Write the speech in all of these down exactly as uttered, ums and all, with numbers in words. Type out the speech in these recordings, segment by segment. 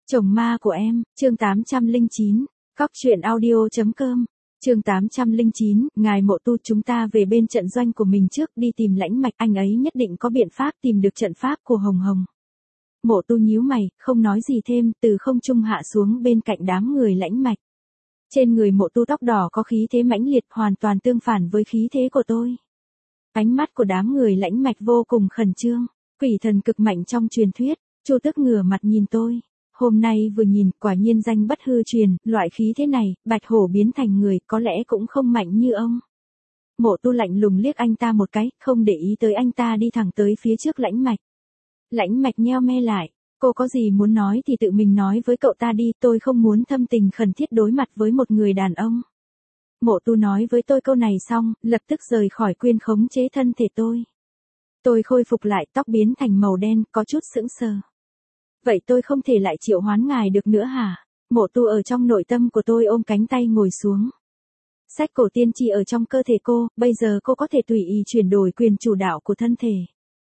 Chồng ma của em, chương tám trăm lẻ chín, cóc truyện audio chấm com, chương tám trăm lẻ chín, ngài Mộ Tu chúng ta về bên trận doanh của mình trước đi tìm Lãnh Mạch, anh ấy nhất định có biện pháp tìm được trận pháp của Hồng Hồng. Mộ Tu nhíu mày, không nói gì thêm, từ không trung hạ xuống bên cạnh đám người Lãnh Mạch. Trên người Mộ Tu tóc đỏ có khí thế mãnh liệt hoàn toàn tương phản với khí thế của tôi. Ánh mắt của đám người Lãnh Mạch vô cùng khẩn trương, quỷ thần cực mạnh trong truyền thuyết. Chu Tước ngửa mặt nhìn tôi. Hôm nay vừa nhìn, quả nhiên danh bất hư truyền, loại khí thế này, Bạch Hổ biến thành người, có lẽ cũng không mạnh như ông. Mộ Tu lạnh lùng liếc anh ta một cái, không để ý tới anh ta đi thẳng tới phía trước Lãnh Mạch. Lãnh Mạch nheo me lại, cô có gì muốn nói thì tự mình nói với cậu ta đi, tôi không muốn thâm tình khẩn thiết đối mặt với một người đàn ông. Mộ Tu nói với tôi câu này xong, lập tức rời khỏi quyền khống chế thân thể tôi. Tôi khôi phục lại, tóc biến thành màu đen, có chút sững sờ. Vậy tôi không thể lại triệu hoán ngài được nữa hả? Mộ Tu ở trong nội tâm của tôi ôm cánh tay ngồi xuống. Sách cổ tiên tri ở trong cơ thể cô, bây giờ cô có thể tùy ý chuyển đổi quyền chủ đạo của thân thể.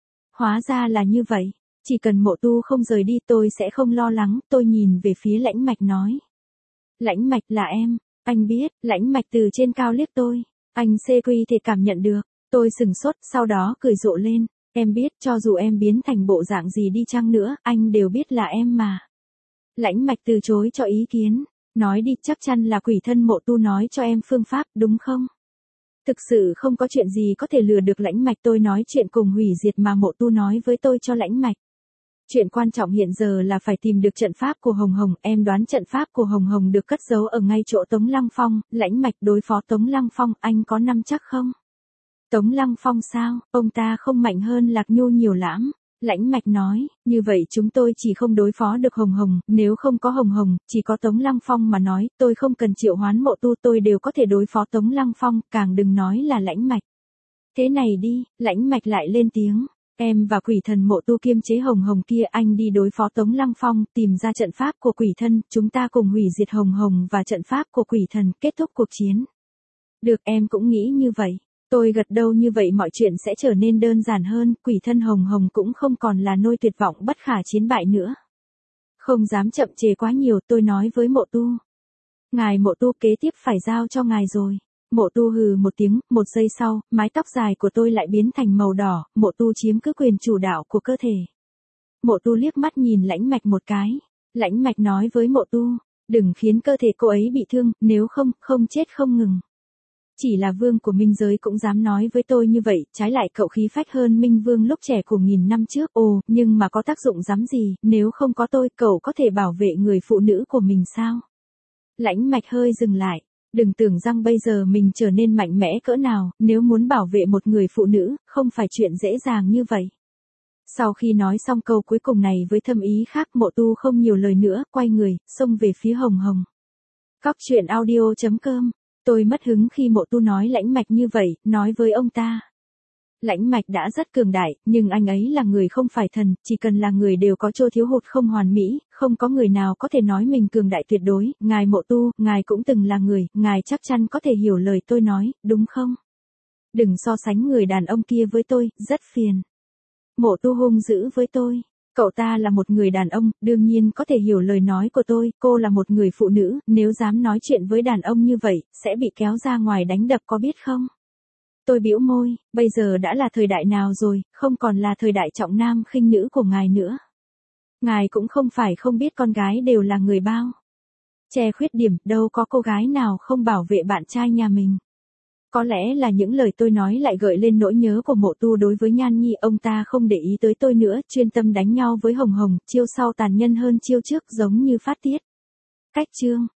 Hóa ra là như vậy, chỉ cần Mộ Tu không rời đi tôi sẽ không lo lắng, tôi nhìn về phía Lãnh Mạch nói. Lãnh Mạch là em, anh biết, Lãnh Mạch từ trên cao liếc tôi, anh xê quy thể cảm nhận được, tôi sừng sốt, sau đó cười rộ lên. Em biết cho dù em biến thành bộ dạng gì đi chăng nữa, anh đều biết là em mà. Lãnh Mạch từ chối cho ý kiến, nói đi, chắc chắn là quỷ thân Mộ Tu nói cho em phương pháp, đúng không? Thực sự không có chuyện gì có thể lừa được Lãnh Mạch, tôi nói chuyện cùng hủy diệt mà Mộ Tu nói với tôi cho Lãnh Mạch. Chuyện quan trọng hiện giờ là phải tìm được trận pháp của Hồng Hồng, em đoán trận pháp của Hồng Hồng được cất giấu ở ngay chỗ Tống Lăng Phong, Lãnh Mạch đối phó Tống Lăng Phong, anh có nắm chắc không? Tống Lăng Phong sao, ông ta không mạnh hơn Lạc Nhu nhiều lắm. Lãnh Mạch nói, như vậy chúng tôi chỉ không đối phó được Hồng Hồng, nếu không có Hồng Hồng, chỉ có Tống Lăng Phong mà nói, tôi không cần triệu hoán Mộ Tu tôi đều có thể đối phó Tống Lăng Phong, càng đừng nói là Lãnh Mạch. Thế này đi, Lãnh Mạch lại lên tiếng, em và quỷ thần Mộ Tu kiêm chế Hồng Hồng kia, anh đi đối phó Tống Lăng Phong, tìm ra trận pháp của quỷ thân, chúng ta cùng hủy diệt Hồng Hồng và trận pháp của quỷ thần, kết thúc cuộc chiến. Được, em cũng nghĩ như vậy. Tôi gật đầu, như vậy mọi chuyện sẽ trở nên đơn giản hơn, quỷ thân Hồng Hồng cũng không còn là nôi tuyệt vọng bất khả chiến bại nữa. Không dám chậm trễ quá nhiều, tôi nói với Mộ Tu. Ngài Mộ Tu, kế tiếp phải giao cho ngài rồi. Mộ Tu hừ một tiếng, một giây sau, mái tóc dài của tôi lại biến thành màu đỏ, Mộ Tu chiếm cứ quyền chủ đạo của cơ thể. Mộ Tu liếc mắt nhìn Lãnh Mạch một cái. Lãnh Mạch nói với Mộ Tu, đừng khiến cơ thể cô ấy bị thương, nếu không, không chết không ngừng. Chỉ là vương của Minh giới cũng dám nói với tôi như vậy, trái lại cậu khí phách hơn Minh Vương lúc trẻ của nghìn năm trước, ồ, nhưng mà có tác dụng dám gì, nếu không có tôi, cậu có thể bảo vệ người phụ nữ của mình sao? Lãnh Mạch hơi dừng lại, đừng tưởng rằng bây giờ mình trở nên mạnh mẽ cỡ nào, nếu muốn bảo vệ một người phụ nữ, không phải chuyện dễ dàng như vậy. Sau khi nói xong câu cuối cùng này với thâm ý khác, Mộ Tu không nhiều lời nữa, quay người, xông về phía Hồng Hồng. Cóc truyện audio chấm com. Tôi mất hứng khi Mộ Tu nói Lãnh Mạch như vậy, nói với ông ta. Lãnh Mạch đã rất cường đại, nhưng anh ấy là người không phải thần, chỉ cần là người đều có chỗ thiếu hụt không hoàn mỹ, không có người nào có thể nói mình cường đại tuyệt đối, ngài Mộ Tu, ngài cũng từng là người, ngài chắc chắn có thể hiểu lời tôi nói, đúng không? Đừng so sánh người đàn ông kia với tôi, rất phiền. Mộ Tu hung dữ với tôi. Cậu ta là một người đàn ông, đương nhiên có thể hiểu lời nói của tôi, cô là một người phụ nữ, nếu dám nói chuyện với đàn ông như vậy, sẽ bị kéo ra ngoài đánh đập có biết không? Tôi bĩu môi, bây giờ đã là thời đại nào rồi, không còn là thời đại trọng nam khinh nữ của ngài nữa. Ngài cũng không phải không biết con gái đều là người bao. Che khuyết điểm, đâu có cô gái nào không bảo vệ bạn trai nhà mình. Có lẽ là những lời tôi nói lại gợi lên nỗi nhớ của Mộ Tu đối với Nhan Nhi, ông ta không để ý tới tôi nữa, chuyên tâm đánh nhau với Hồng Hồng, chiêu sau tàn nhân hơn chiêu trước giống như phát tiết. Cách chương.